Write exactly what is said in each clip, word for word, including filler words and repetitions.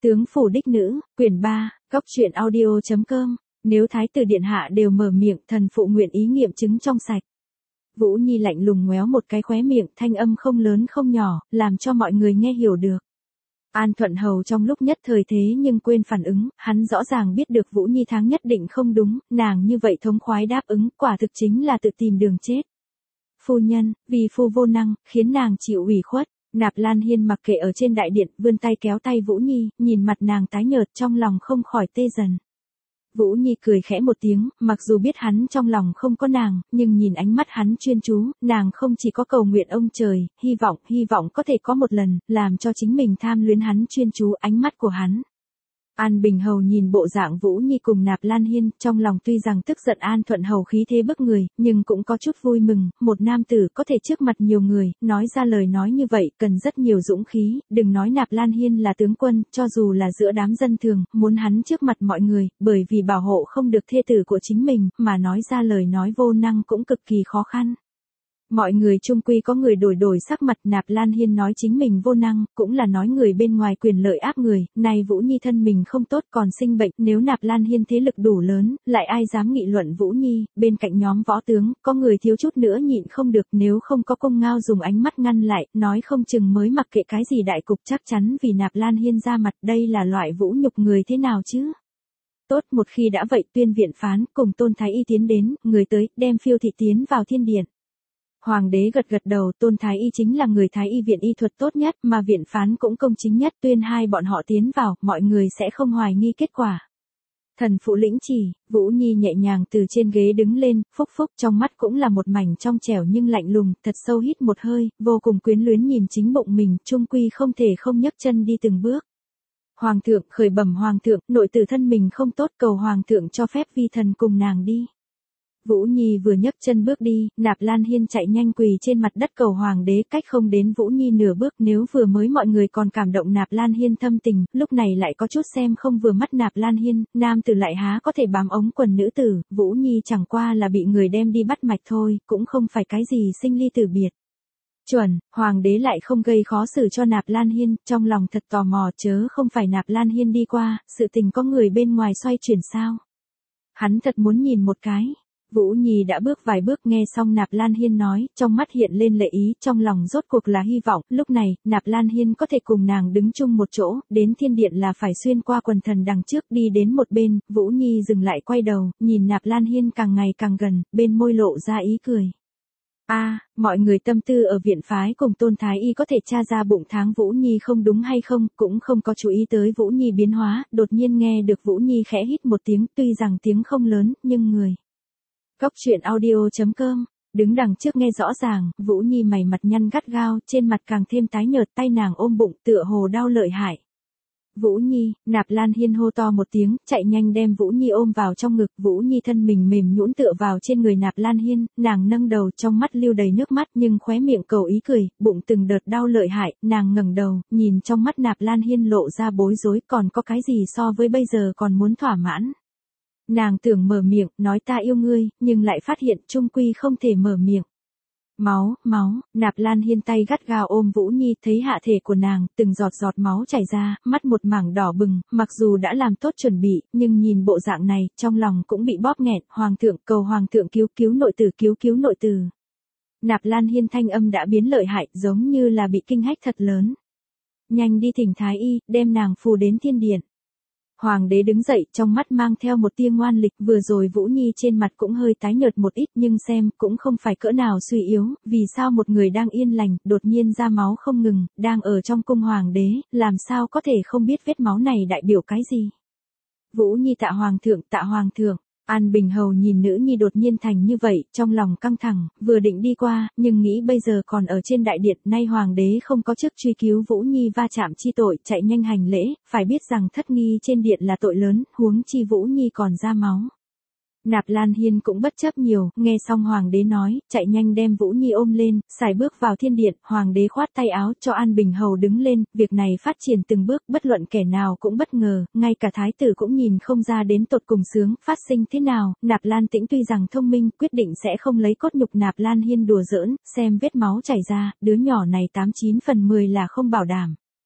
Tướng phủ đích nữ, quyển ba, góc truyện audio chấm com. Nếu thái tử điện hạ đều mở miệng, thần phụ nguyện ý nghiệm chứng trong sạch. Vũ Nhi lạnh lùng ngoéo một cái khóe miệng, thanh âm không lớn không nhỏ, làm cho mọi người nghe hiểu được. An Thuận Hầu trong lúc nhất thời thế nhưng quên phản ứng, hắn rõ ràng biết được Vũ Nhi tháng nhất định không đúng, nàng như vậy thống khoái đáp ứng, quả thực chính là tự tìm đường chết. Phu nhân, vì phu vô năng, khiến nàng chịu ủy khuất. Nạp Lan Hiên mặc kệ ở trên đại điện, vươn tay kéo tay Vũ Nhi, nhìn mặt nàng tái nhợt trong lòng không khỏi tê dần. Vũ Nhi cười khẽ một tiếng, mặc dù biết hắn trong lòng không có nàng, nhưng nhìn ánh mắt hắn chuyên chú, nàng không chỉ có cầu nguyện ông trời, hy vọng, hy vọng có thể có một lần, làm cho chính mình tham luyến hắn chuyên chú ánh mắt của hắn. An Bình Hầu nhìn bộ dạng Vũ Nhi cùng Nạp Lan Hiên, trong lòng tuy rằng tức giận An Thuận Hầu khí thế bức người, nhưng cũng có chút vui mừng, một nam tử có thể trước mặt nhiều người, nói ra lời nói như vậy, cần rất nhiều dũng khí, đừng nói Nạp Lan Hiên là tướng quân, cho dù là giữa đám dân thường, muốn hắn trước mặt mọi người, bởi vì bảo hộ không được thê tử của chính mình, mà nói ra lời nói vô năng cũng cực kỳ khó khăn. Mọi người chung quy có người đổi đổi sắc mặt. Nạp Lan Hiên nói chính mình vô năng, cũng là nói người bên ngoài quyền lợi áp người, này Vũ Nhi thân mình không tốt còn sinh bệnh, nếu Nạp Lan Hiên thế lực đủ lớn, lại ai dám nghị luận Vũ Nhi, bên cạnh nhóm võ tướng, có người thiếu chút nữa nhịn không được, nếu không có Công Ngao dùng ánh mắt ngăn lại, nói không chừng mới mặc kệ cái gì đại cục chắc chắn vì Nạp Lan Hiên ra mặt, đây là loại vũ nhục người thế nào chứ? Tốt, một khi đã vậy, tuyên viện phán, cùng Tôn Thái Y tiến đến, người tới, đem Phiêu thị tiến vào thiên điện. Hoàng đế gật gật đầu, Tôn Thái Y chính là người Thái Y viện y thuật tốt nhất, mà viện phán cũng công chính nhất, tuyên hai bọn họ tiến vào, mọi người sẽ không hoài nghi kết quả. Thần phụ lĩnh chỉ, Vũ Nhi nhẹ nhàng từ trên ghế đứng lên, phúc phúc, trong mắt cũng là một mảnh trong trẻo nhưng lạnh lùng, thật sâu hít một hơi, vô cùng quyến luyến nhìn chính bụng mình, trung quy không thể không nhấc chân đi từng bước. Hoàng thượng, khởi bẩm hoàng thượng, nội tử thân mình không tốt, cầu hoàng thượng cho phép vi thần cùng nàng đi. Vũ Nhi vừa nhấc chân bước đi, Nạp Lan Hiên chạy nhanh quỳ trên mặt đất cầu hoàng đế, cách không đến Vũ Nhi nửa bước, nếu vừa mới mọi người còn cảm động Nạp Lan Hiên thâm tình, lúc này lại có chút xem không vừa mắt Nạp Lan Hiên, nam tử lại há có thể bám ống quần nữ tử, Vũ Nhi chẳng qua là bị người đem đi bắt mạch thôi, cũng không phải cái gì sinh ly tử biệt. Chuẩn, hoàng đế lại không gây khó xử cho Nạp Lan Hiên, trong lòng thật tò mò, chớ không phải Nạp Lan Hiên đi qua, sự tình có người bên ngoài xoay chuyển sao? Hắn thật muốn nhìn một cái. Vũ Nhi đã bước vài bước, nghe xong Nạp Lan Hiên nói, trong mắt hiện lên lệ ý, trong lòng rốt cuộc là hy vọng, lúc này, Nạp Lan Hiên có thể cùng nàng đứng chung một chỗ, đến thiên điện là phải xuyên qua quần thần đằng trước đi đến một bên, Vũ Nhi dừng lại quay đầu, nhìn Nạp Lan Hiên càng ngày càng gần, bên môi lộ ra ý cười. A, à, mọi người tâm tư ở viện phái cùng Tôn Thái Y có thể tra ra bụng tháng Vũ Nhi không đúng hay không, cũng không có chú ý tới Vũ Nhi biến hóa, đột nhiên nghe được Vũ Nhi khẽ hít một tiếng, tuy rằng tiếng không lớn, nhưng người. Góc truyện audio chấm com, đứng đằng trước nghe rõ ràng, Vũ Nhi mày mặt nhăn gắt gao, trên mặt càng thêm tái nhợt, tay nàng ôm bụng, tựa hồ đau lợi hại. Vũ Nhi, Nạp Lan Hiên hô to một tiếng, chạy nhanh đem Vũ Nhi ôm vào trong ngực, Vũ Nhi thân mình mềm nhũn tựa vào trên người Nạp Lan Hiên, nàng nâng đầu, trong mắt lưu đầy nước mắt nhưng khóe miệng cầu ý cười, bụng từng đợt đau lợi hại, nàng ngẩng đầu, nhìn trong mắt Nạp Lan Hiên lộ ra bối rối, còn có cái gì so với bây giờ còn muốn thỏa mãn. Nàng tưởng mở miệng, nói ta yêu ngươi, nhưng lại phát hiện trung quy không thể mở miệng. Máu, máu, Nạp Lan Hiên tay gắt gao ôm Vũ Nhi, thấy hạ thể của nàng, từng giọt giọt máu chảy ra, mắt một mảng đỏ bừng, mặc dù đã làm tốt chuẩn bị, nhưng nhìn bộ dạng này, trong lòng cũng bị bóp nghẹn, hoàng thượng, cầu hoàng thượng cứu cứu nội tử, cứu cứu nội tử. Nạp Lan Hiên thanh âm đã biến lợi hại, giống như là bị kinh hách thật lớn. Nhanh đi thỉnh Thái Y, đem nàng phù đến thiên điện. Hoàng đế đứng dậy, trong mắt mang theo một tia ngoan lịch, vừa rồi Vũ Nhi trên mặt cũng hơi tái nhợt một ít, nhưng xem, cũng không phải cỡ nào suy yếu, vì sao một người đang yên lành, đột nhiên ra máu không ngừng, đang ở trong cung hoàng đế, làm sao có thể không biết vết máu này đại biểu cái gì. Vũ Nhi tạ hoàng thượng, tạ hoàng thượng. An Bình Hầu nhìn nữ nhi đột nhiên thành như vậy, trong lòng căng thẳng, vừa định đi qua, nhưng nghĩ bây giờ còn ở trên đại điện, nay hoàng đế không có chức truy cứu Vũ Nhi va chạm chi tội, chạy nhanh hành lễ, phải biết rằng thất nghi trên điện là tội lớn, huống chi Vũ Nhi còn ra máu. Nạp Lan Hiên cũng bất chấp nhiều, nghe xong hoàng đế nói, chạy nhanh đem Vũ Nhi ôm lên, xài bước vào thiên điện, hoàng đế khoát tay áo cho An Bình Hầu đứng lên, việc này phát triển từng bước, bất luận kẻ nào cũng bất ngờ, ngay cả thái tử cũng nhìn không ra đến tột cùng sướng, phát sinh thế nào, Nạp Lan Tĩnh tuy rằng thông minh, quyết định sẽ không lấy cốt nhục Nạp Lan Hiên đùa giỡn, xem vết máu chảy ra, đứa nhỏ này tám chín phần mười là không bảo đảm.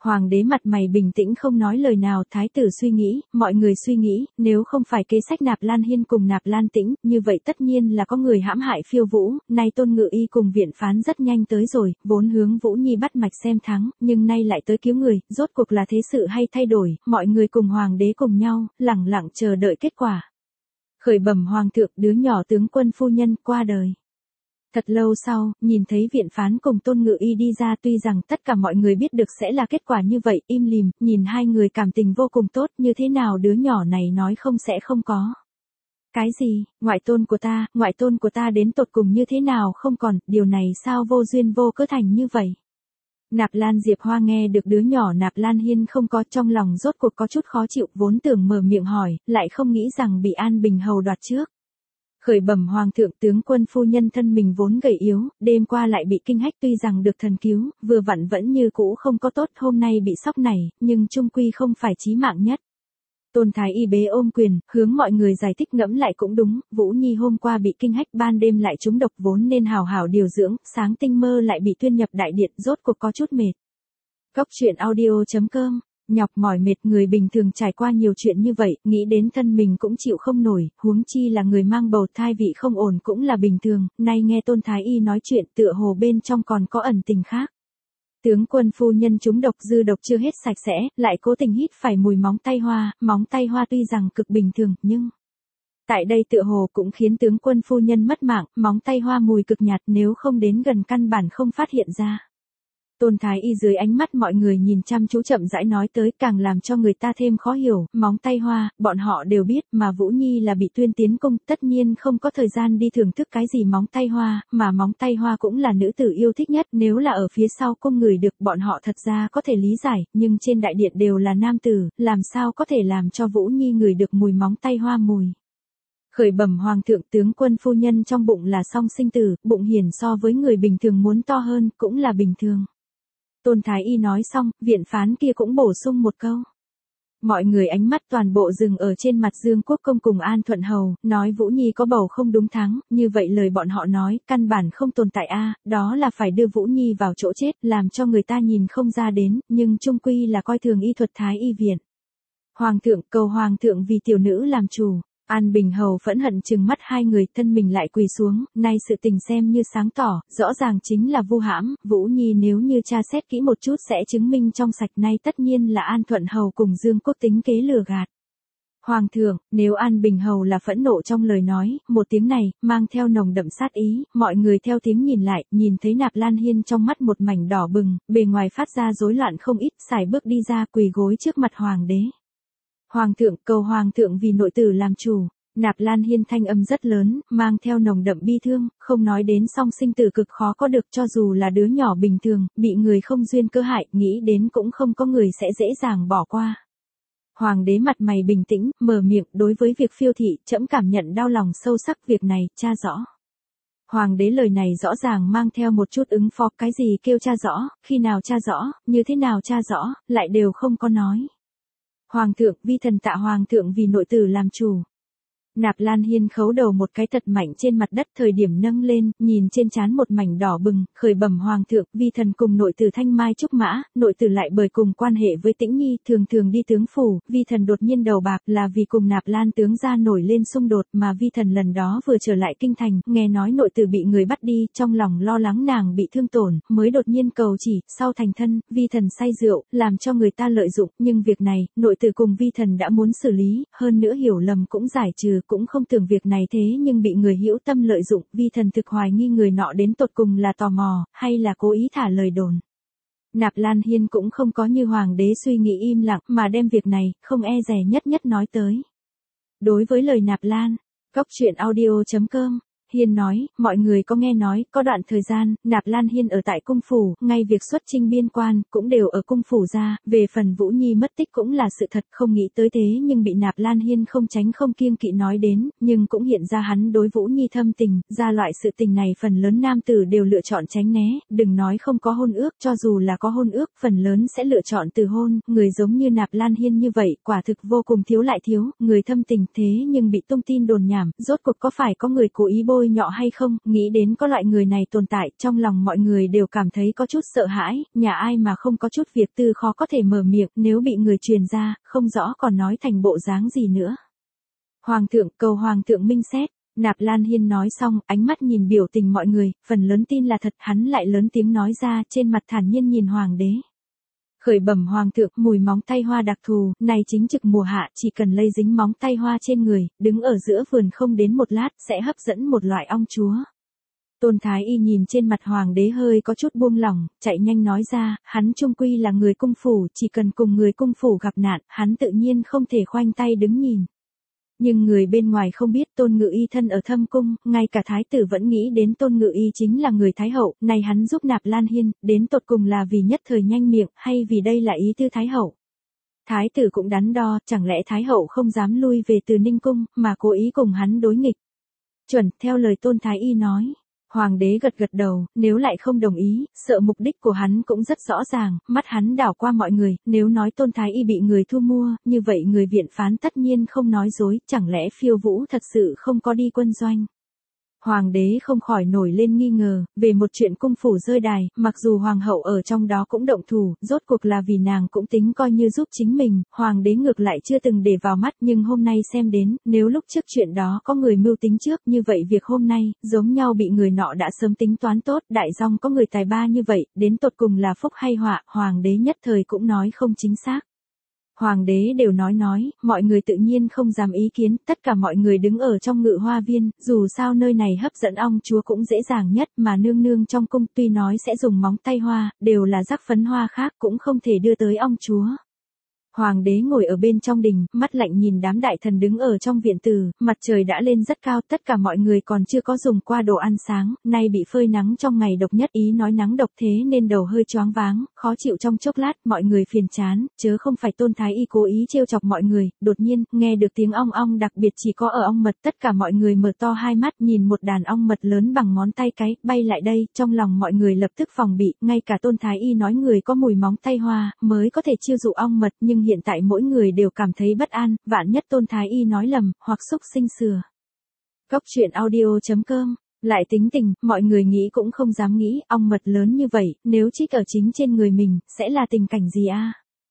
Hoàng đế mặt mày bình tĩnh không nói lời nào, thái tử suy nghĩ, mọi người suy nghĩ, nếu không phải kế sách Nạp Lan Hiên cùng Nạp Lan Tĩnh, như vậy tất nhiên là có người hãm hại Phiêu Vũ, nay Tôn Ngự Y cùng viện phán rất nhanh tới rồi, vốn hướng Vũ Nhi bắt mạch xem thắng, nhưng nay lại tới cứu người, rốt cuộc là thế sự hay thay đổi, mọi người cùng Hoàng đế cùng nhau, lẳng lặng chờ đợi kết quả. Khởi bẩm Hoàng thượng, đứa nhỏ tướng quân phu nhân qua đời. Thật lâu sau, nhìn thấy viện phán cùng Tôn Ngự Y đi ra, tuy rằng tất cả mọi người biết được sẽ là kết quả như vậy, im lìm, nhìn hai người cảm tình vô cùng tốt, như thế nào đứa nhỏ này nói không sẽ không có. Cái gì, ngoại tôn của ta, ngoại tôn của ta đến tột cùng như thế nào không còn, điều này sao vô duyên vô cớ thành như vậy. Nạp Lan Diệp Hoa nghe được đứa nhỏ Nạp Lan Hiên không có, trong lòng rốt cuộc có chút khó chịu, vốn tưởng mở miệng hỏi, lại không nghĩ rằng bị An Bình Hầu đoạt trước. Khởi bẩm Hoàng thượng, tướng quân phu nhân thân mình vốn gầy yếu, đêm qua lại bị kinh hách, tuy rằng được thần cứu, vừa vặn vẫn như cũ không có tốt, hôm nay bị sốc này, nhưng chung quy không phải chí mạng nhất. Tôn Thái Y bế ôm quyền, hướng mọi người giải thích, ngẫm lại cũng đúng, Vũ Nhi hôm qua bị kinh hách, ban đêm lại trúng độc, vốn nên hào hào điều dưỡng, sáng tinh mơ lại bị tuyên nhập đại điện, rốt cuộc có chút mệt. Cốc truyện audio chấm com. Nhọc mỏi mệt, người bình thường trải qua nhiều chuyện như vậy, nghĩ đến thân mình cũng chịu không nổi, huống chi là người mang bầu thai vị không ổn cũng là bình thường, nay nghe Tôn Thái Y nói chuyện tựa hồ bên trong còn có ẩn tình khác. Tướng quân phu nhân trúng độc, dư độc chưa hết sạch sẽ, lại cố tình hít phải mùi móng tay hoa, móng tay hoa tuy rằng cực bình thường, nhưng tại đây tựa hồ cũng khiến tướng quân phu nhân mất mạng, móng tay hoa mùi cực nhạt, nếu không đến gần căn bản không phát hiện ra. Tôn Thái Y dưới ánh mắt mọi người nhìn chăm chú chậm rãi nói tới, càng làm cho người ta thêm khó hiểu, móng tay hoa, bọn họ đều biết, mà Vũ Nhi là bị tuyên tiến cung, tất nhiên không có thời gian đi thưởng thức cái gì móng tay hoa, mà móng tay hoa cũng là nữ tử yêu thích nhất, nếu là ở phía sau cung người được, bọn họ thật ra có thể lý giải, nhưng trên đại điện đều là nam tử, làm sao có thể làm cho Vũ Nhi ngửi được mùi móng tay hoa mùi. Khởi bẩm Hoàng thượng, tướng quân phu nhân trong bụng là song sinh tử, bụng hiển so với người bình thường muốn to hơn, cũng là bình thường. Tôn Thái Y nói xong, viện phán kia cũng bổ sung một câu. Mọi người ánh mắt toàn bộ dừng ở trên mặt Dương Quốc Công cùng An Thuận Hầu, nói Vũ Nhi có bầu không đúng tháng, như vậy lời bọn họ nói, căn bản không tồn tại a, đó là phải đưa Vũ Nhi vào chỗ chết, làm cho người ta nhìn không ra đến, nhưng chung quy là coi thường y thuật Thái Y viện. Hoàng thượng, cầu Hoàng thượng vì tiểu nữ làm chủ. An Bình Hầu phẫn hận trừng mắt hai người, thân mình lại quỳ xuống, nay sự tình xem như sáng tỏ, rõ ràng chính là vu hãm, Vũ Nhi nếu như tra xét kỹ một chút sẽ chứng minh trong sạch, nay tất nhiên là An Thuận Hầu cùng Dương Quốc tính kế lừa gạt. Hoàng thượng, nếu An Bình Hầu là phẫn nộ trong lời nói, một tiếng này, mang theo nồng đậm sát ý, mọi người theo tiếng nhìn lại, nhìn thấy Nạp Lan Hiên trong mắt một mảnh đỏ bừng, bề ngoài phát ra rối loạn không ít, sải bước đi ra quỳ gối trước mặt Hoàng đế. Hoàng thượng, cầu Hoàng thượng vì nội tử làm chủ. Nạp Lan Hiên thanh âm rất lớn, mang theo nồng đậm bi thương, không nói đến song sinh tử cực khó có được, cho dù là đứa nhỏ bình thường, bị người không duyên cơ hại, nghĩ đến cũng không có người sẽ dễ dàng bỏ qua. Hoàng đế mặt mày bình tĩnh, mở miệng, đối với việc Phiêu thị, trẫm cảm nhận đau lòng sâu sắc, việc này, tra rõ. Hoàng đế lời này rõ ràng mang theo một chút ứng phó, cái gì kêu tra rõ, khi nào tra rõ, như thế nào tra rõ, lại đều không có nói. Hoàng thượng, vi thần tạ Hoàng thượng vì nội tử làm chủ. Nạp Lan Hiên khấu đầu một cái thật mạnh trên mặt đất, thời điểm nâng lên, nhìn trên trán một mảnh đỏ bừng, khởi bẩm Hoàng thượng, vi thần cùng nội tử thanh mai trúc mã, nội tử lại bởi cùng quan hệ với Tĩnh Nhi, thường thường đi tướng phủ, vi thần đột nhiên đầu bạc là vì cùng Nạp Lan tướng gia nổi lên xung đột, mà vi thần lần đó vừa trở lại kinh thành, nghe nói nội tử bị người bắt đi, trong lòng lo lắng nàng bị thương tổn, mới đột nhiên cầu chỉ, sau thành thân, vi thần say rượu, làm cho người ta lợi dụng, nhưng việc này, nội tử cùng vi thần đã muốn xử lý, hơn nữa hiểu lầm cũng giải trừ, cũng không tưởng việc này thế nhưng bị người hữu tâm lợi dụng, vi thần thực hoài nghi người nọ đến tột cùng là tò mò, hay là cố ý thả lời đồn. Nạp Lan Hiên cũng không có như Hoàng đế suy nghĩ im lặng, mà đem việc này, không e dè nhất nhất nói tới. Đối với lời Nạp Lan, cốc truyện audio chấm com, Hiên nói, mọi người có nghe nói, có đoạn thời gian, Nạp Lan Hiên ở tại cung phủ, ngay việc xuất chinh biên quan, cũng đều ở cung phủ ra, về phần Vũ Nhi mất tích cũng là sự thật, không nghĩ tới thế nhưng bị Nạp Lan Hiên không tránh không kiêng kỵ nói đến, nhưng cũng hiện ra hắn đối Vũ Nhi thâm tình, ra loại sự tình này phần lớn nam tử đều lựa chọn tránh né, đừng nói không có hôn ước, cho dù là có hôn ước, phần lớn sẽ lựa chọn từ hôn, người giống như Nạp Lan Hiên như vậy, quả thực vô cùng thiếu lại thiếu, người thâm tình thế nhưng bị tung tin đồn nhảm, rốt cuộc có phải có người cố ý bôi bôi nhọ hay không, nghĩ đến có loại người này tồn tại, trong lòng mọi người đều cảm thấy có chút sợ hãi, nhà ai mà không có chút việc tư khó có thể mở miệng, nếu bị người truyền ra, không rõ còn nói thành bộ dáng gì nữa. Hoàng thượng, cầu Hoàng thượng minh xét. Nạp Lan Hiên nói xong, ánh mắt nhìn biểu tình mọi người, phần lớn tin là thật, hắn lại lớn tiếng nói ra, trên mặt thản nhiên nhìn Hoàng đế. Khởi bẩm Hoàng thượng, mùi móng tay hoa đặc thù, này chính trực mùa hạ, chỉ cần lây dính móng tay hoa trên người, đứng ở giữa vườn không đến một lát, sẽ hấp dẫn một loại ong chúa. Tôn Thái Y nhìn trên mặt Hoàng đế hơi có chút buông lỏng, chạy nhanh nói ra, hắn chung quy là người cung phủ, chỉ cần cùng người cung phủ gặp nạn, hắn tự nhiên không thể khoanh tay đứng nhìn. Nhưng người bên ngoài không biết Tôn Ngự Y thân ở thâm cung, ngay cả thái tử vẫn nghĩ đến Tôn Ngự Y chính là người thái hậu, này hắn giúp Nạp Lan Hiên, đến tột cùng là vì nhất thời nhanh miệng, hay vì đây là ý tư thái hậu. Thái tử cũng đắn đo, chẳng lẽ thái hậu không dám lui về từ Ninh cung, mà cố ý cùng hắn đối nghịch. Chuẩn, theo lời Tôn Thái Y nói. Hoàng đế gật gật đầu, nếu lại không đồng ý, sợ mục đích của hắn cũng rất rõ ràng, mắt hắn đảo qua mọi người, nếu nói Tôn Thái Y bị người thu mua, như vậy người viện phán tất nhiên không nói dối, chẳng lẽ Phiêu Vũ thật sự không có đi quân doanh. Hoàng đế không khỏi nổi lên nghi ngờ, về một chuyện cung phủ rơi đài, mặc dù hoàng hậu ở trong đó cũng động thủ, rốt cuộc là vì nàng cũng tính coi như giúp chính mình, hoàng đế ngược lại chưa từng để vào mắt, nhưng hôm nay xem đến, nếu lúc trước chuyện đó có người mưu tính trước, như vậy việc hôm nay, giống nhau bị người nọ đã sớm tính toán tốt, đại dòng có người tài ba như vậy, đến tột cùng là phúc hay họa, hoàng đế nhất thời cũng nói không chính xác. Hoàng đế đều nói nói, mọi người tự nhiên không dám ý kiến, tất cả mọi người đứng ở trong ngự hoa viên, dù sao nơi này hấp dẫn ong chúa cũng dễ dàng nhất, mà nương nương trong cung tuy nói sẽ dùng móng tay hoa, đều là rắc phấn hoa khác cũng không thể đưa tới ong chúa. Hoàng đế ngồi ở bên trong đình, mắt lạnh nhìn đám đại thần đứng ở trong viện tử, mặt trời đã lên rất cao, tất cả mọi người còn chưa có dùng qua đồ ăn sáng, nay bị phơi nắng trong ngày độc nhất, ý nói nắng độc thế nên đầu hơi choáng váng, khó chịu trong chốc lát, mọi người phiền chán, chớ không phải Tôn Thái Y cố ý trêu chọc mọi người, đột nhiên, nghe được tiếng ong ong đặc biệt chỉ có ở ong mật, tất cả mọi người mở to hai mắt nhìn một đàn ong mật lớn bằng ngón tay cái, bay lại đây, trong lòng mọi người lập tức phòng bị, ngay cả Tôn Thái Y nói người có mùi móng tay hoa, mới có thể chiêu dụ ong mật, nhưng hiện tại mỗi người đều cảm thấy bất an, vạn nhất Tôn Thái Y nói lầm, hoặc xúc sinh sửa. Cốc truyện audio chấm com. Lại tính tình, mọi người nghĩ cũng không dám nghĩ, ong mật lớn như vậy, nếu trích ở chính trên người mình, sẽ là tình cảnh gì a?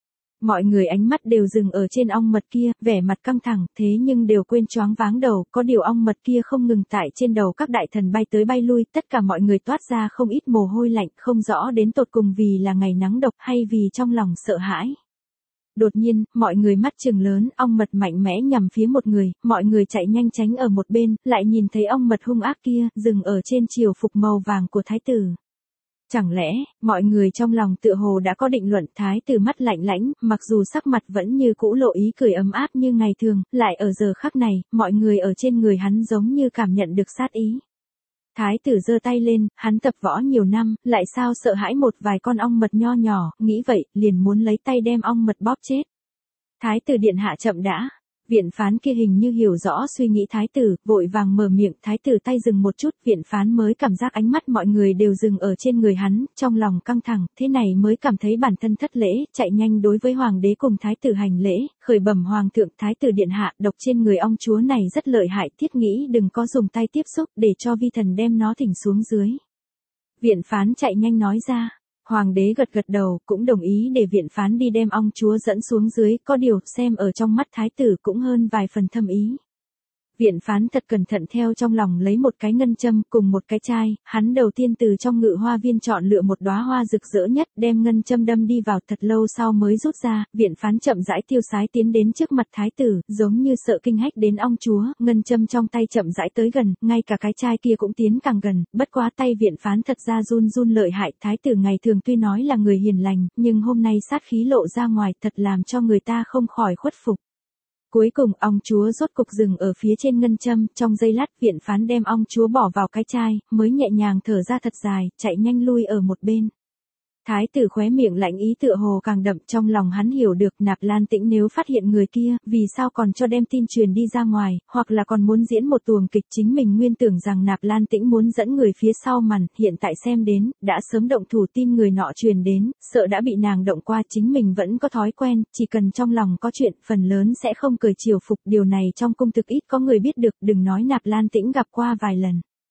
Mọi người ánh mắt đều dừng ở trên ong mật kia, vẻ mặt căng thẳng, thế nhưng đều quên choáng váng đầu, có điều ong mật kia không ngừng tại trên đầu các đại thần bay tới bay lui, tất cả mọi người toát ra không ít mồ hôi lạnh, không rõ đến tột cùng vì là ngày nắng độc hay vì trong lòng sợ hãi. Đột nhiên, mọi người mắt trừng lớn, ong mật mạnh mẽ nhằm phía một người, mọi người chạy nhanh tránh ở một bên, lại nhìn thấy ong mật hung ác kia, dừng ở trên triều phục màu vàng của thái tử. Chẳng lẽ, mọi người trong lòng tựa hồ đã có định luận, thái tử mắt lạnh lãnh, mặc dù sắc mặt vẫn như cũ lộ ý cười ấm áp như ngày thường, lại ở giờ khắc này, mọi người ở trên người hắn giống như cảm nhận được sát ý. Thái tử giơ tay lên, hắn tập võ nhiều năm, lại sao sợ hãi một vài con ong mật nho nhỏ, nghĩ vậy, liền muốn lấy tay đem ong mật bóp chết. Thái tử điện hạ chậm đã. Viện phán kia hình như hiểu rõ suy nghĩ thái tử, vội vàng mở miệng, thái tử tay dừng một chút, viện phán mới cảm giác ánh mắt mọi người đều dừng ở trên người hắn, trong lòng căng thẳng, thế này mới cảm thấy bản thân thất lễ, chạy nhanh đối với hoàng đế cùng thái tử hành lễ, khởi bẩm hoàng thượng, thái tử điện hạ, độc trên người ong chúa này rất lợi hại, thiết nghĩ đừng có dùng tay tiếp xúc, để cho vi thần đem nó thỉnh xuống dưới. Viện phán chạy nhanh nói ra. Hoàng đế gật gật đầu, cũng đồng ý để viện phán đi đem ong chúa dẫn xuống dưới, có điều, xem ở trong mắt thái tử cũng hơn vài phần thâm ý. Viện phán thật cẩn thận theo trong lòng lấy một cái ngân châm cùng một cái chai, hắn đầu tiên từ trong ngự hoa viên chọn lựa một đóa hoa rực rỡ nhất, đem ngân châm đâm đi vào, thật lâu sau mới rút ra, viện phán chậm rãi tiêu sái tiến đến trước mặt thái tử, giống như sợ kinh hách đến ong chúa, ngân châm trong tay chậm rãi tới gần, ngay cả cái chai kia cũng tiến càng gần, bất quá tay viện phán thật ra run run lợi hại, thái tử ngày thường tuy nói là người hiền lành, nhưng hôm nay sát khí lộ ra ngoài, thật làm cho người ta không khỏi khuất phục. Cuối cùng ong chúa rốt cục dừng ở phía trên ngân châm, trong giây lát viện phán đem ong chúa bỏ vào cái chai, mới nhẹ nhàng thở ra thật dài, chạy nhanh lui ở một bên. Thái tử khóe miệng lạnh ý tựa hồ càng đậm, trong lòng hắn hiểu được Nạp Lan Tĩnh nếu phát hiện người kia, vì sao còn cho đem tin truyền đi ra ngoài, hoặc là còn muốn diễn một tuồng kịch, chính mình nguyên tưởng rằng Nạp Lan Tĩnh muốn dẫn người phía sau màn, hiện tại xem đến, đã sớm động thủ tin người nọ truyền đến, sợ đã bị nàng động qua, chính mình vẫn có thói quen, chỉ cần trong lòng có chuyện, phần lớn sẽ không cười chiều phục, điều này trong cung thực ít có người biết được, đừng nói Nạp Lan Tĩnh gặp qua vài lần.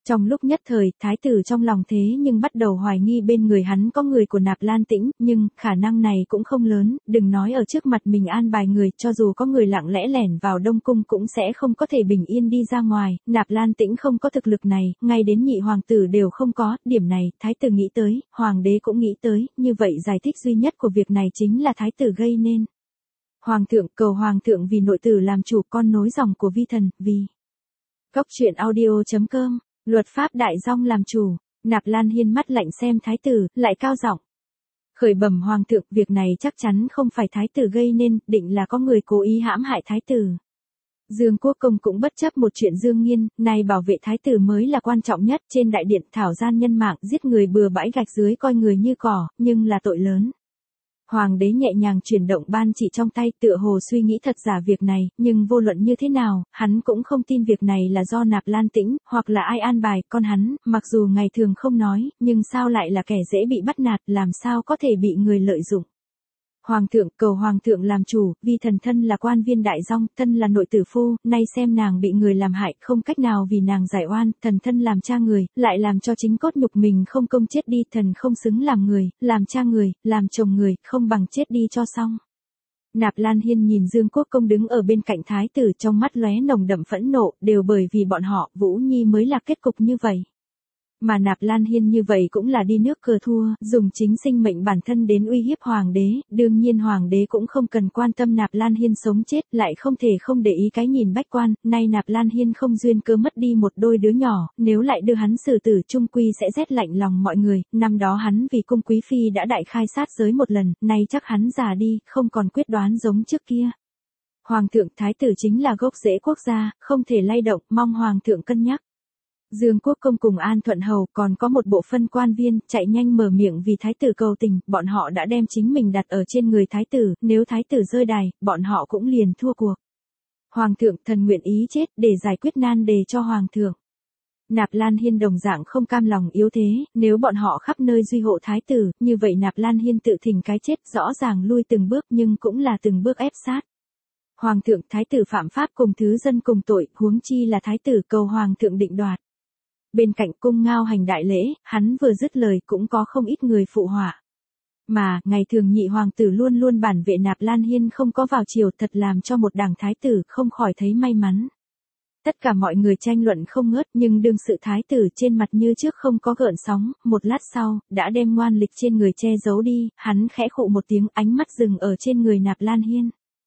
Trong lúc nhất thời, thái tử trong lòng thế nhưng bắt đầu hoài nghi bên người hắn có người của Nạp Lan Tĩnh, nhưng, khả năng này cũng không lớn, đừng nói ở trước mặt mình an bài người, cho dù có người lặng lẽ lẻn vào Đông Cung cũng sẽ không có thể bình yên đi ra ngoài, Nạp Lan Tĩnh không có thực lực này, ngay đến nhị hoàng tử đều không có, điểm này, thái tử nghĩ tới, hoàng đế cũng nghĩ tới, như vậy giải thích duy nhất của việc này chính là thái tử gây nên. Hoàng thượng, cầu hoàng thượng vì nội tử làm chủ, con nối dòng của vi thần, vì. Cốc truyện audio chấm com. Luật pháp đại dong làm chủ, Nạp Lan Hiên mắt lạnh xem thái tử, lại cao giọng. Khởi bẩm hoàng thượng, việc này chắc chắn không phải thái tử gây nên, định là có người cố ý hãm hại thái tử. Dương Quốc Công cũng bất chấp một chuyện Dương Nghiên, này bảo vệ thái tử mới là quan trọng nhất, trên đại điện thảo gian nhân mạng, giết người bừa bãi gạch dưới coi người như cỏ, nhưng là tội lớn. Hoàng đế nhẹ nhàng chuyển động ban chỉ trong tay, tựa hồ suy nghĩ thật giả việc này, nhưng vô luận như thế nào, hắn cũng không tin việc này là do Nạp Lan Tĩnh, hoặc là ai an bài, con hắn, mặc dù ngày thường không nói, nhưng sao lại là kẻ dễ bị bắt nạt, làm sao có thể bị người lợi dụng. Hoàng thượng, cầu hoàng thượng làm chủ, vì thần thân là quan viên đại dong, thân là nội tử phu, nay xem nàng bị người làm hại, không cách nào vì nàng giải oan, thần thân làm cha người, lại làm cho chính cốt nhục mình không công chết đi, thần không xứng làm người, làm cha người, làm chồng người, không bằng chết đi cho xong. Nạp Lan Hiên nhìn Dương Quốc Công đứng ở bên cạnh thái tử, trong mắt lóe nồng đậm phẫn nộ, đều bởi vì bọn họ, Vũ Nhi mới là kết cục như vậy. Mà Nạp Lan Hiên như vậy cũng là đi nước cờ thua, dùng chính sinh mệnh bản thân đến uy hiếp hoàng đế, đương nhiên hoàng đế cũng không cần quan tâm Nạp Lan Hiên sống chết, lại không thể không để ý cái nhìn bách quan, nay Nạp Lan Hiên không duyên cơ mất đi một đôi đứa nhỏ, nếu lại đưa hắn xử tử trung quy sẽ rét lạnh lòng mọi người, năm đó hắn vì cung quý phi đã đại khai sát giới một lần, nay chắc hắn già đi, không còn quyết đoán giống trước kia. Hoàng thượng, thái tử chính là gốc rễ quốc gia, không thể lay động, mong hoàng thượng cân nhắc. Dương Quốc Công cùng An Thuận Hầu còn có một bộ phân quan viên, chạy nhanh mở miệng vì thái tử cầu tình, bọn họ đã đem chính mình đặt ở trên người thái tử, nếu thái tử rơi đài, bọn họ cũng liền thua cuộc. Hoàng thượng, thần nguyện ý chết để giải quyết nan đề cho hoàng thượng. Nạp Lan Hiên đồng dạng không cam lòng yếu thế, nếu bọn họ khắp nơi duy hộ thái tử, như vậy Nạp Lan Hiên tự thỉnh cái chết, rõ ràng lui từng bước nhưng cũng là từng bước ép sát. Hoàng thượng, thái tử phạm pháp cùng thứ dân cùng tội, huống chi là thái tử, cầu hoàng thượng định đoạt. Bên cạnh cung ngao hành đại lễ, hắn vừa dứt lời cũng có không ít người phụ họa. Mà, ngày thường nhị hoàng tử luôn luôn bản vệ Nạp Lan Hiên không có vào chiều, thật làm cho một đảng thái tử không khỏi thấy may mắn. Tất cả mọi người tranh luận không ngớt, nhưng đương sự thái tử trên mặt như trước không có gợn sóng, một lát sau, đã đem ngoan lịch trên người che giấu đi, hắn khẽ khụ một tiếng, ánh mắt dừng ở trên người Nạp Lan Hiên.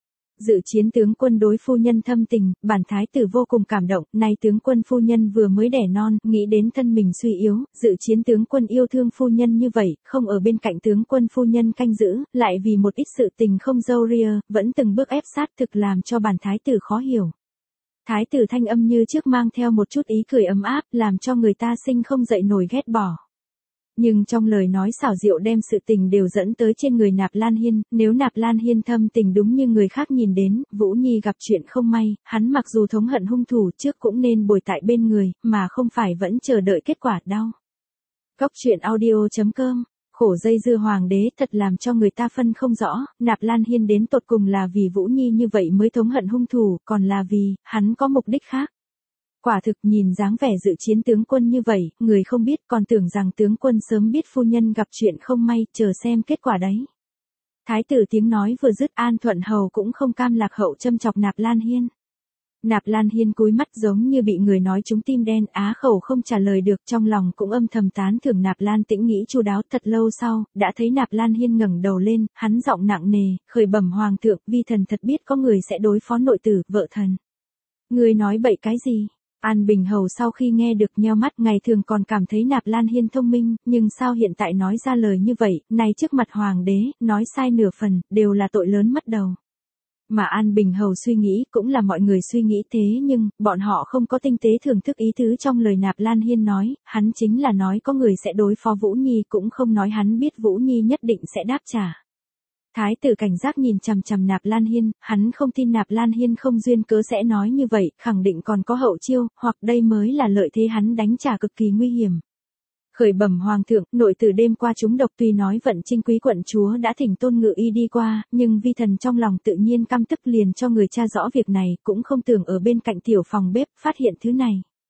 Dự chiến tướng quân đối phu nhân thâm tình, bản thái tử vô cùng cảm động, nay tướng quân phu nhân vừa mới đẻ non, nghĩ đến thân mình suy yếu, dự chiến tướng quân yêu thương phu nhân như vậy, không ở bên cạnh tướng quân phu nhân canh giữ, lại vì một ít sự tình không dâu ria, vẫn từng bước ép sát thực làm cho bản thái tử khó hiểu. Thái tử thanh âm như trước mang theo một chút ý cười ấm áp, làm cho người ta sinh không dậy nổi ghét bỏ. Nhưng trong lời nói xảo diệu đem sự tình đều dẫn tới trên người Nạp Lan Hiên, nếu Nạp Lan Hiên thâm tình đúng như người khác nhìn đến, Vũ Nhi gặp chuyện không may, hắn mặc dù thống hận hung thủ trước cũng nên bồi tại bên người, mà không phải vẫn chờ đợi kết quả đau. Cốc truyện audio chấm com. Khổ dây dưa hoàng đế thật làm cho người ta phân không rõ, Nạp Lan Hiên đến tột cùng là vì Vũ Nhi như vậy mới thống hận hung thủ, còn là vì, hắn có mục đích khác. Quả thực nhìn dáng vẻ dự chiến tướng quân như vậy, người không biết còn tưởng rằng tướng quân sớm biết phu nhân gặp chuyện không may, chờ xem kết quả đấy. Thái tử tiếng nói vừa dứt, An Thuận Hầu cũng không cam lạc hậu châm chọc Nạp Lan Hiên. Nạp Lan Hiên cúi mắt giống như bị người nói trúng tim đen, á khẩu không trả lời được, trong lòng cũng âm thầm tán thưởng Nạp Lan Tĩnh nghĩ chu đáo. Thật lâu sau, đã thấy Nạp Lan Hiên ngẩng đầu lên, hắn giọng nặng nề, khởi bẩm hoàng thượng, vi thần thật biết có người sẽ đối phó nội tử, vợ thần. Người nói bậy cái gì? An Bình Hầu sau khi nghe được nheo mắt, ngày thường còn cảm thấy Nạp Lan Hiên thông minh, nhưng sao hiện tại nói ra lời như vậy, nay trước mặt hoàng đế, nói sai nửa phần, đều là tội lớn mất đầu. Mà An Bình Hầu suy nghĩ cũng là mọi người suy nghĩ thế nhưng, bọn họ không có tinh tế thưởng thức ý tứ trong lời Nạp Lan Hiên nói, hắn chính là nói có người sẽ đối phó Vũ Nhi cũng không nói hắn biết Vũ Nhi nhất định sẽ đáp trả. Thái tử cảnh giác nhìn chằm chằm Nạp Lan Hiên, hắn không tin Nạp Lan Hiên không duyên cớ sẽ nói như vậy, khẳng định còn có hậu chiêu, hoặc đây mới là lợi thế hắn đánh trả cực kỳ nguy hiểm. Khởi bẩm hoàng thượng, nội tử đêm qua trúng độc tuy nói vận Trinh quý quận chúa đã thỉnh Tôn Ngự Y đi qua, nhưng vi thần trong lòng tự nhiên căm tức liền cho người tra rõ việc này, cũng không tưởng ở bên cạnh tiểu phòng bếp phát hiện thứ này.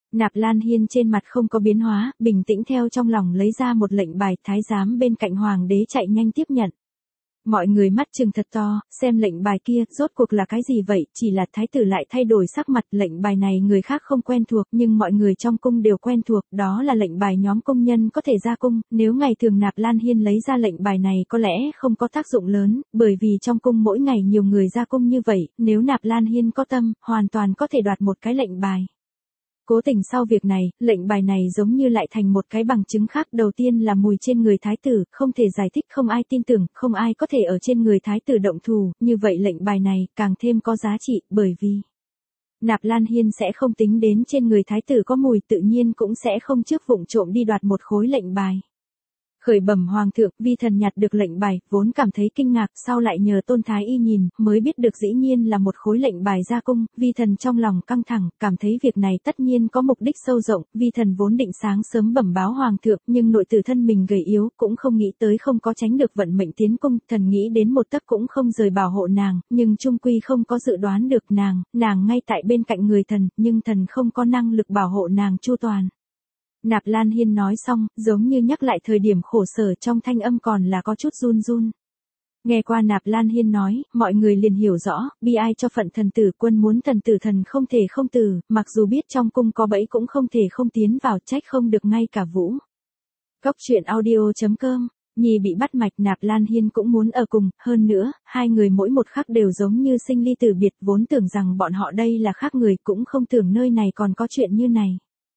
Nạp Lan Hiên trên mặt không có biến hóa, bình tĩnh theo trong lòng lấy ra một lệnh bài, thái giám bên cạnh hoàng đế chạy nhanh tiếp nhận. Mọi người mắt trừng thật to, xem lệnh bài kia, rốt cuộc là cái gì vậy, chỉ là thái tử lại thay đổi sắc mặt, lệnh bài này người khác không quen thuộc, nhưng mọi người trong cung đều quen thuộc, đó là lệnh bài nhóm công nhân có thể ra cung, nếu ngày thường Nạp Lan Hiên lấy ra lệnh bài này có lẽ không có tác dụng lớn, bởi vì trong cung mỗi ngày nhiều người ra cung như vậy, nếu Nạp Lan Hiên có tâm, hoàn toàn có thể đoạt một cái lệnh bài. Cố tình sau việc này, lệnh bài này giống như lại thành một cái bằng chứng khác, đầu tiên là mùi trên người thái tử, không thể giải thích, không ai tin tưởng, không ai có thể ở trên người thái tử động thủ, như vậy lệnh bài này càng thêm có giá trị, bởi vì Nạp Lan Hiên sẽ không tính đến trên người thái tử có mùi, tự nhiên cũng sẽ không trước vụng trộm đi đoạt một khối lệnh bài. Khởi bẩm hoàng thượng, vi thần nhặt được lệnh bài, vốn cảm thấy kinh ngạc, sau lại nhờ Tôn Thái Y nhìn, mới biết được dĩ nhiên là một khối lệnh bài ra cung, vi thần trong lòng căng thẳng, cảm thấy việc này tất nhiên có mục đích sâu rộng, vi thần vốn định sáng sớm bẩm báo hoàng thượng, nhưng nội tử thân mình gầy yếu, cũng không nghĩ tới không có tránh được vận mệnh tiến cung, thần nghĩ đến một tấc cũng không rời bảo hộ nàng, nhưng chung quy không có dự đoán được nàng, nàng ngay tại bên cạnh người thần, nhưng thần không có năng lực bảo hộ nàng chu toàn. Nạp Lan Hiên nói xong, giống như nhắc lại thời điểm khổ sở, trong thanh âm còn là có chút run run. Nghe qua Nạp Lan Hiên nói, mọi người liền hiểu rõ, bi ai cho phận thần tử, quân muốn thần tử thần không thể không tử, mặc dù biết trong cung có bẫy cũng không thể không tiến vào, trách không được ngay cả Vũ. Cốc truyện audio chấm com. Nhi bị bắt mạch, Nạp Lan Hiên cũng muốn ở cùng, hơn nữa, hai người mỗi một khắc đều giống như sinh ly tử biệt, vốn tưởng rằng bọn họ đây là khác người, cũng không tưởng nơi này còn có chuyện như này.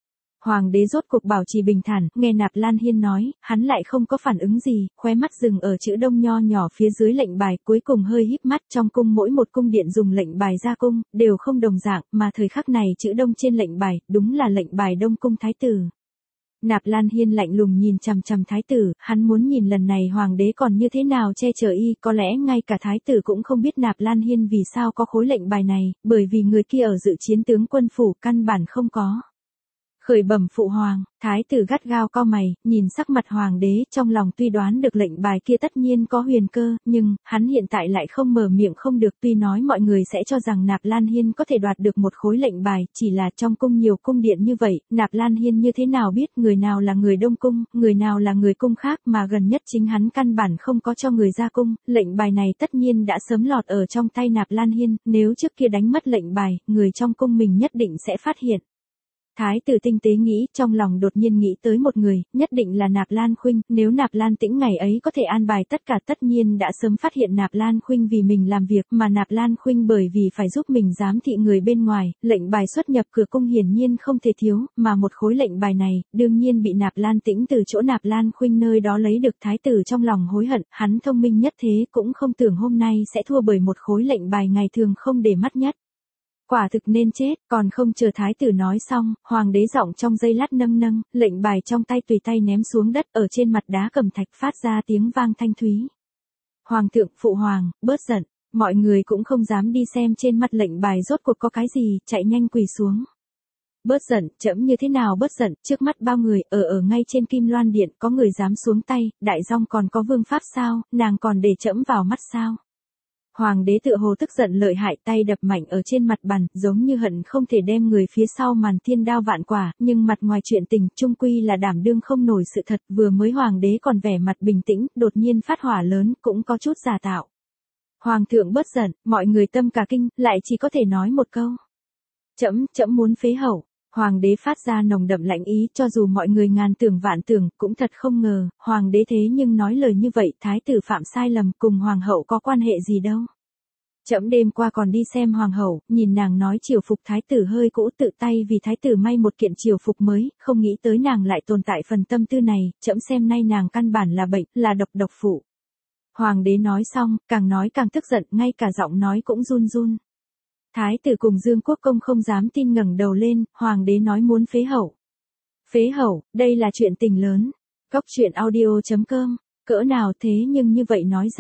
Hoàng đế rốt cuộc bảo trì bình thản, nghe Nạp Lan Hiên nói, hắn lại không có phản ứng gì, khóe mắt dừng ở chữ đông nho nhỏ phía dưới lệnh bài, cuối cùng hơi híp mắt, trong cung mỗi một cung điện dùng lệnh bài ra cung, đều không đồng dạng, mà thời khắc này chữ đông trên lệnh bài, đúng là lệnh bài Đông cung thái tử. Nạp Lan Hiên lạnh lùng nhìn chằm chằm thái tử, hắn muốn nhìn lần này hoàng đế còn như thế nào che chở y, có lẽ ngay cả thái tử cũng không biết Nạp Lan Hiên vì sao có khối lệnh bài này, bởi vì người kia ở dự chiến tướng quân phủ, căn bản không có. Khởi bẩm phụ hoàng, thái tử gắt gao cau mày, nhìn sắc mặt hoàng đế, trong lòng tuy đoán được lệnh bài kia tất nhiên có huyền cơ, nhưng, hắn hiện tại lại không mở miệng không được, tuy nói mọi người sẽ cho rằng Nạp Lan Hiên có thể đoạt được một khối lệnh bài, chỉ là trong cung nhiều cung điện như vậy, Nạp Lan Hiên như thế nào biết người nào là người Đông cung, người nào là người cung khác, mà gần nhất chính hắn căn bản không có cho người ra cung, lệnh bài này tất nhiên đã sớm lọt ở trong tay Nạp Lan Hiên, nếu trước kia đánh mất lệnh bài, người trong cung mình nhất định sẽ phát hiện. Thái tử tinh tế nghĩ, trong lòng đột nhiên nghĩ tới một người, nhất định là Nạp Lan Khuynh, nếu Nạp Lan Tĩnh ngày ấy có thể an bài tất cả tất nhiên đã sớm phát hiện Nạp Lan Khuynh vì mình làm việc, mà Nạp Lan Khuynh bởi vì phải giúp mình giám thị người bên ngoài, lệnh bài xuất nhập cửa cung hiển nhiên không thể thiếu, mà một khối lệnh bài này, đương nhiên bị Nạp Lan Tĩnh từ chỗ Nạp Lan Khuynh nơi đó lấy được. Thái tử trong lòng hối hận, hắn thông minh nhất thế cũng không tưởng hôm nay sẽ thua bởi một khối lệnh bài ngày thường không để mắt nhất. Quả thực nên chết, còn không chờ thái tử nói xong, hoàng đế giọng trong giây lát nâng nâng, lệnh bài trong tay tùy tay ném xuống đất, ở trên mặt đá cẩm thạch phát ra tiếng vang thanh thúy. Hoàng thượng, phụ hoàng, bớt giận, mọi người cũng không dám đi xem trên mặt lệnh bài rốt cuộc có cái gì, chạy nhanh quỳ xuống. Bớt giận, trẫm như thế nào bớt giận, trước mắt bao người, ở ở ngay trên Kim Loan Điện, có người dám xuống tay, đại dong còn có vương pháp sao, nàng còn để trẫm vào mắt sao. Hoàng đế tựa hồ tức giận lợi hại, tay đập mạnh ở trên mặt bàn, giống như hận không thể đem người phía sau màn thiên đao vạn quả, nhưng mặt ngoài chuyện tình, chung quy là đảm đương không nổi sự thật, vừa mới hoàng đế còn vẻ mặt bình tĩnh, đột nhiên phát hỏa lớn, cũng có chút giả tạo. Hoàng thượng bớt giận, mọi người tâm cả kinh, lại chỉ có thể nói một câu. Trẫm, trẫm muốn phế hậu. Hoàng đế phát ra nồng đậm lãnh ý, cho dù mọi người ngàn tưởng vạn tưởng, cũng thật không ngờ, hoàng đế thế nhưng nói lời như vậy, thái tử phạm sai lầm, cùng hoàng hậu có quan hệ gì đâu. Trẫm đêm qua còn đi xem hoàng hậu, nhìn nàng nói triều phục thái tử hơi cũ, tự tay vì thái tử may một kiện triều phục mới, không nghĩ tới nàng lại tồn tại phần tâm tư này, trẫm xem nay nàng căn bản là bệnh, là độc độc phụ. Hoàng đế nói xong, càng nói càng tức giận, ngay cả giọng nói cũng run run. Thái tử cùng Dương Quốc Công không dám tin ngẩng đầu lên, hoàng đế nói muốn phế hậu. Phế hậu, đây là chuyện tình lớn. Cốc truyện audio chấm com, cỡ nào thế nhưng như vậy nói ra.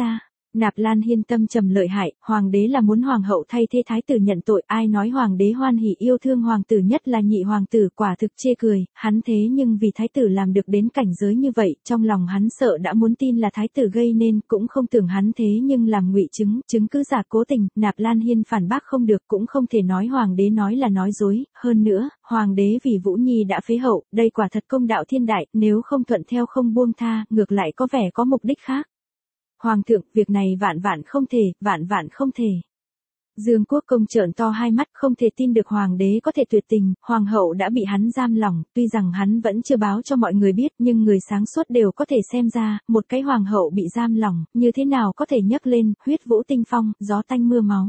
Nạp Lan Hiên tâm trầm lợi hại, hoàng đế là muốn hoàng hậu thay thế thái tử nhận tội, ai nói hoàng đế hoan hỉ yêu thương hoàng tử nhất là nhị hoàng tử, quả thực chê cười, hắn thế nhưng vì thái tử làm được đến cảnh giới như vậy, trong lòng hắn sợ đã muốn tin là thái tử gây nên, cũng không tưởng hắn thế nhưng làm ngụy chứng, chứng cứ giả cố tình, Nạp Lan Hiên phản bác không được, cũng không thể nói hoàng đế nói là nói dối, hơn nữa, hoàng đế vì Vũ Nhi đã phế hậu, đây quả thật công đạo thiên đại, nếu không thuận theo không buông tha, ngược lại có vẻ có mục đích khác. Hoàng thượng, việc này vạn vạn không thể, vạn vạn không thể. Dương Quốc Công trợn to hai mắt, không thể tin được hoàng đế có thể tuyệt tình, hoàng hậu đã bị hắn giam lỏng, tuy rằng hắn vẫn chưa báo cho mọi người biết, nhưng người sáng suốt đều có thể xem ra, một cái hoàng hậu bị giam lỏng, như thế nào có thể nhấc lên, huyết vũ tinh phong, gió tanh mưa máu.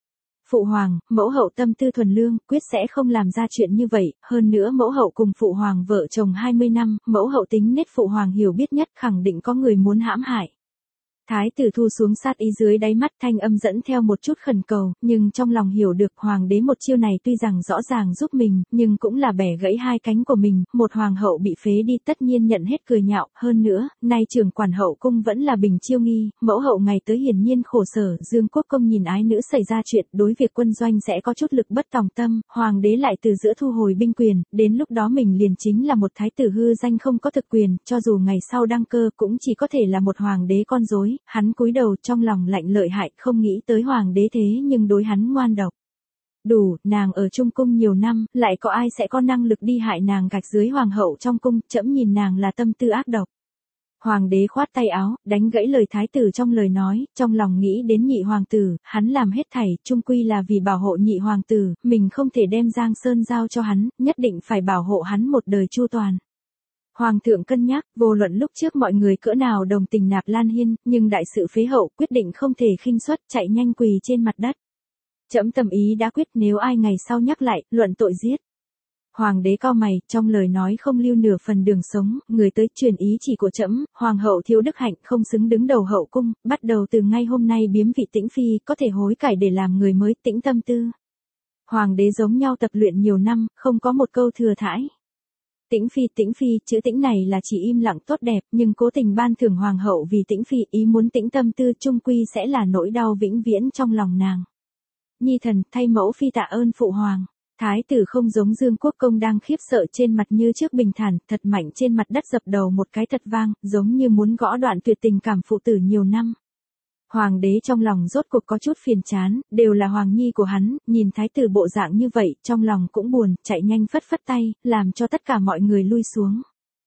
Phụ hoàng, mẫu hậu tâm tư thuần lương, quyết sẽ không làm ra chuyện như vậy, hơn nữa mẫu hậu cùng phụ hoàng vợ chồng hai mươi năm, mẫu hậu tính nết phụ hoàng hiểu biết nhất, khẳng định có người muốn hãm hại. Thái tử thu xuống sát ý dưới đáy mắt, thanh âm dẫn theo một chút khẩn cầu, nhưng trong lòng hiểu được hoàng đế một chiêu này tuy rằng rõ ràng giúp mình, nhưng cũng là bẻ gãy hai cánh của mình, một hoàng hậu bị phế đi tất nhiên nhận hết cười nhạo, hơn nữa, nay trưởng quản hậu cung vẫn là Bình Chiêu Nghi, mẫu hậu ngày tới hiển nhiên khổ sở, Dương Quốc Công nhìn ái nữ xảy ra chuyện, đối việc quân doanh sẽ có chút lực bất tòng tâm, hoàng đế lại từ giữa thu hồi binh quyền, đến lúc đó mình liền chính là một thái tử hư danh không có thực quyền, cho dù ngày sau đăng cơ cũng chỉ có thể là một hoàng đế con rối. Hắn cúi đầu trong lòng lạnh lợi hại, không nghĩ tới hoàng đế thế nhưng đối hắn ngoan độc. Đủ, nàng ở trung cung nhiều năm, lại có ai sẽ có năng lực đi hại nàng gạch dưới hoàng hậu trong cung, trẫm nhìn nàng là tâm tư ác độc. Hoàng đế khoát tay áo, đánh gãy lời thái tử trong lời nói, trong lòng nghĩ đến nhị hoàng tử, hắn làm hết thảy, chung quy là vì bảo hộ nhị hoàng tử, mình không thể đem Giang Sơn giao cho hắn, nhất định phải bảo hộ hắn một đời chu toàn. Hoàng thượng cân nhắc, vô luận lúc trước mọi người cỡ nào đồng tình Nạp Lan Hiên, nhưng đại sự phế hậu quyết định không thể khinh suất, chạy nhanh quỳ trên mặt đất. Trẫm tâm ý đã quyết, nếu ai ngày sau nhắc lại, luận tội giết. Hoàng đế cao mày, trong lời nói không lưu nửa phần đường sống, người tới truyền ý chỉ của trẫm, hoàng hậu thiếu đức hạnh, không xứng đứng đầu hậu cung, bắt đầu từ ngay hôm nay biếm vị Tĩnh phi, có thể hối cải để làm người mới, tĩnh tâm tư. Hoàng đế giống nhau tập luyện nhiều năm, không có một câu thừa thãi. Tĩnh phi, Tĩnh phi, chữ Tĩnh này là chỉ im lặng tốt đẹp, nhưng cố tình ban thưởng hoàng hậu vì Tĩnh phi, ý muốn tĩnh tâm tư chung quy sẽ là nỗi đau vĩnh viễn trong lòng nàng. Nhi thần, thay mẫu phi tạ ơn phụ hoàng. Thái tử không giống Dương Quốc Công đang khiếp sợ, trên mặt như trước bình thản, thật mạnh trên mặt đất dập đầu một cái thật vang, giống như muốn gõ đoạn tuyệt tình cảm phụ tử nhiều năm. Hoàng đế trong lòng rốt cuộc có chút phiền chán, đều là hoàng nhi của hắn, nhìn thái tử bộ dạng như vậy, trong lòng cũng buồn, chạy nhanh phất phất tay, làm cho tất cả mọi người lui xuống.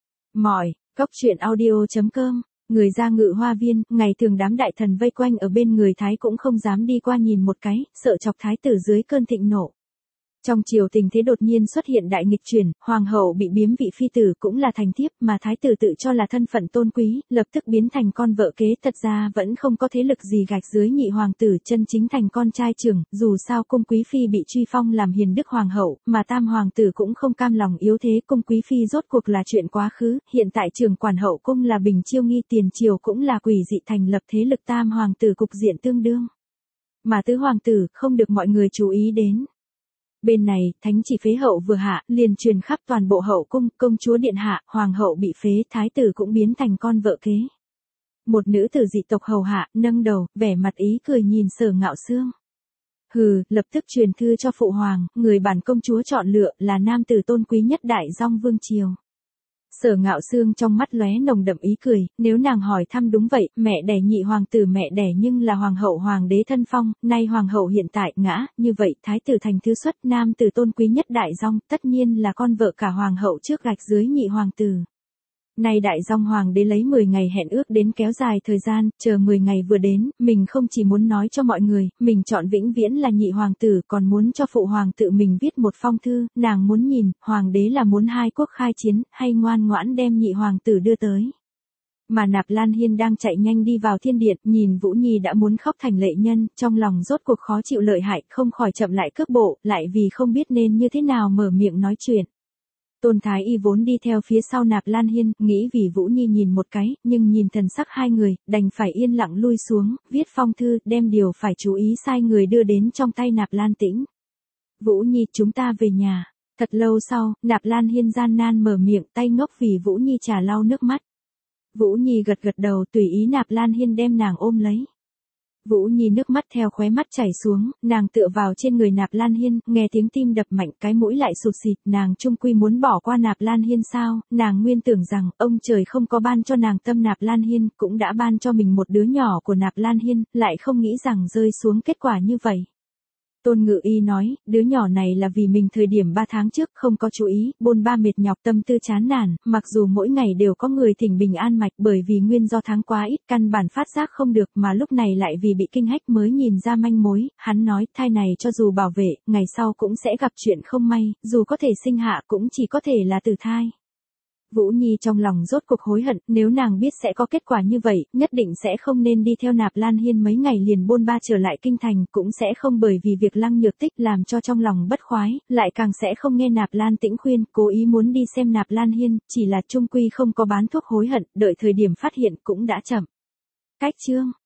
Mỏi, góc truyện audio chấm com, người ra Ngự Hoa Viên, ngày thường đám đại thần vây quanh ở bên người thái cũng không dám đi qua nhìn một cái, sợ chọc thái tử dưới cơn thịnh nộ. Trong triều tình thế đột nhiên xuất hiện đại nghịch chuyển, hoàng hậu bị biếm vị phi tử cũng là thành thiếp, mà thái tử tự cho là thân phận tôn quý, lập tức biến thành con vợ kế, thật ra vẫn không có thế lực gì gạch dưới nhị hoàng tử, chân chính thành con trai trưởng, dù sao cung quý phi bị truy phong làm hiền đức hoàng hậu, mà tam hoàng tử cũng không cam lòng yếu thế, cung quý phi rốt cuộc là chuyện quá khứ, hiện tại trưởng quản hậu cung là Bình Chiêu Nghi, tiền triều cũng là quỷ dị thành lập thế lực, tam hoàng tử cục diện tương đương. Mà tứ hoàng tử không được mọi người chú ý đến. Bên này, thánh chỉ phế hậu vừa hạ, liền truyền khắp toàn bộ hậu cung, công chúa điện hạ, hoàng hậu bị phế, thái tử cũng biến thành con vợ kế. Một nữ tử dị tộc hầu hạ, nâng đầu, vẻ mặt ý cười nhìn Sở Ngạo Xương. Hừ, lập tức truyền thư cho phụ hoàng, người bản công chúa chọn lựa là nam tử tôn quý nhất đại dong vương triều. Sở Ngạo Xương trong mắt lóe nồng đậm ý cười, nếu nàng hỏi thăm đúng vậy, mẹ đẻ nhị hoàng tử mẹ đẻ nhưng là hoàng hậu hoàng đế thân phong, nay hoàng hậu hiện tại ngã, như vậy thái tử thành thứ xuất, nam tử tôn quý nhất đại dong, tất nhiên là con vợ cả hoàng hậu trước gạch dưới nhị hoàng tử. Nay đại dong hoàng đế lấy mười ngày hẹn ước đến kéo dài thời gian, chờ mười ngày vừa đến, mình không chỉ muốn nói cho mọi người, mình chọn vĩnh viễn là nhị hoàng tử, còn muốn cho phụ hoàng tự mình viết một phong thư, nàng muốn nhìn, hoàng đế là muốn hai quốc khai chiến, hay ngoan ngoãn đem nhị hoàng tử đưa tới. Mà Nạp Lan Hiên đang chạy nhanh đi vào thiên điện, nhìn Vũ Nhi đã muốn khóc thành lệ nhân, trong lòng rốt cuộc khó chịu lợi hại, không khỏi chậm lại cước bộ, lại vì không biết nên như thế nào mở miệng nói chuyện. Tôn Thái Y vốn đi theo phía sau Nạp Lan Hiên, nghĩ vì Vũ Nhi nhìn một cái, nhưng nhìn thần sắc hai người, đành phải yên lặng lui xuống, viết phong thư, đem điều phải chú ý sai người đưa đến trong tay Nạp Lan Tĩnh. Vũ Nhi, chúng ta về nhà. Thật lâu sau, Nạp Lan Hiên gian nan mở miệng, tay ngốc vì Vũ Nhi trà lau nước mắt. Vũ Nhi gật gật đầu, tùy ý Nạp Lan Hiên đem nàng ôm lấy. Vũ Nhi nước mắt theo khóe mắt chảy xuống, nàng tựa vào trên người Nạp Lan Hiên, nghe tiếng tim đập mạnh, cái mũi lại sụt xịt, nàng chung quy muốn bỏ qua Nạp Lan Hiên sao? Nàng nguyên tưởng rằng, ông trời không có ban cho nàng tâm Nạp Lan Hiên, cũng đã ban cho mình một đứa nhỏ của Nạp Lan Hiên, lại không nghĩ rằng rơi xuống kết quả như vậy. Tôn Ngự Y nói, đứa nhỏ này là vì mình thời điểm ba tháng trước không có chú ý, bôn ba mệt nhọc tâm tư chán nản, mặc dù mỗi ngày đều có người thỉnh bình an mạch bởi vì nguyên do tháng quá ít căn bản phát giác không được mà lúc này lại vì bị kinh hách mới nhìn ra manh mối, hắn nói thai này cho dù bảo vệ, ngày sau cũng sẽ gặp chuyện không may, dù có thể sinh hạ cũng chỉ có thể là tử thai. Vũ Nhi trong lòng rốt cuộc hối hận, nếu nàng biết sẽ có kết quả như vậy, nhất định sẽ không nên đi theo Nạp Lan Hiên mấy ngày liền bôn ba trở lại kinh thành, cũng sẽ không bởi vì việc Lăng Nhược Tích làm cho trong lòng bất khoái, lại càng sẽ không nghe Nạp Lan Tĩnh khuyên, cố ý muốn đi xem Nạp Lan Hiên, chỉ là chung quy không có bán thuốc hối hận, đợi thời điểm phát hiện cũng đã chậm. Cách chương